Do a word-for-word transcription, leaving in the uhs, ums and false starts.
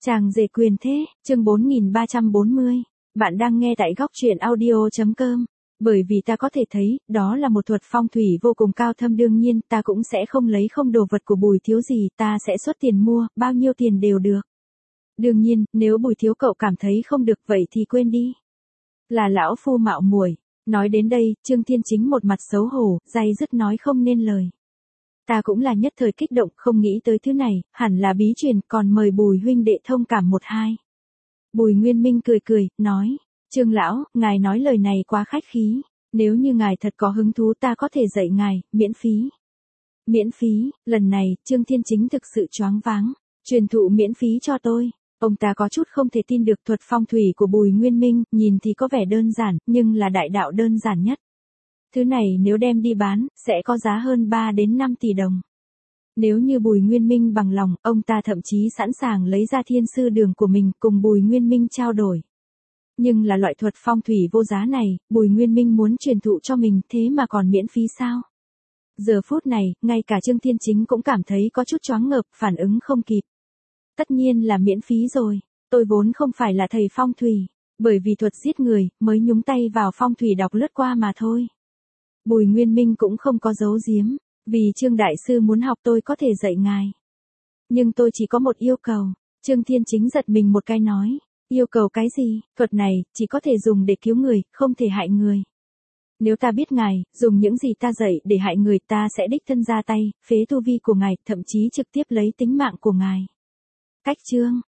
Chàng rể quyền thế, chương bốn nghìn ba trăm bốn mươi. Bạn đang nghe tại góc truyện audio chấm com. Bởi vì ta có thể thấy, đó là một thuật phong thủy vô cùng cao thâm, đương nhiên ta cũng sẽ không lấy không đồ vật của Bùi Thiếu gì, ta sẽ xuất tiền mua, bao nhiêu tiền đều được. Đương nhiên, nếu Bùi Thiếu cậu cảm thấy không được vậy thì quên đi. Là lão phu mạo muội. Nói đến đây, Trương Thiên Chính một mặt xấu hổ, day dứt nói không nên lời. Ta cũng là nhất thời kích động, không nghĩ tới thứ này, hẳn là bí truyền, còn mời Bùi huynh đệ thông cảm một hai. Bùi Nguyên Minh cười cười, nói, Trương lão, ngài nói lời này quá khách khí, nếu như ngài thật có hứng thú ta có thể dạy ngài, miễn phí. Miễn phí, lần này, Trương Thiên Chính thực sự choáng váng, truyền thụ miễn phí cho tôi. Ông ta có chút không thể tin được thuật phong thủy của Bùi Nguyên Minh, nhìn thì có vẻ đơn giản, nhưng là đại đạo đơn giản nhất. Thứ này nếu đem đi bán, sẽ có giá hơn ba đến năm tỷ đồng. Nếu như Bùi Nguyên Minh bằng lòng, ông ta thậm chí sẵn sàng lấy ra thiên sư đường của mình cùng Bùi Nguyên Minh trao đổi. Nhưng là loại thuật phong thủy vô giá này, Bùi Nguyên Minh muốn truyền thụ cho mình thế mà còn miễn phí sao? Giờ phút này, ngay cả Trương Thiên Chính cũng cảm thấy có chút choáng ngợp, phản ứng không kịp. Tất nhiên là miễn phí rồi, tôi vốn không phải là thầy phong thủy, bởi vì thuật giết người, mới nhúng tay vào phong thủy đọc lướt qua mà thôi. Bùi Nguyên Minh cũng không có giấu giếm, vì Trương Đại Sư muốn học tôi có thể dạy ngài. Nhưng tôi chỉ có một yêu cầu, Trương Thiên Chính giật mình một cái nói, yêu cầu cái gì, thuật này, chỉ có thể dùng để cứu người, không thể hại người. Nếu ta biết ngài, dùng những gì ta dạy để hại người ta sẽ đích thân ra tay, phế tu vi của ngài, thậm chí trực tiếp lấy tính mạng của ngài. Cách chương,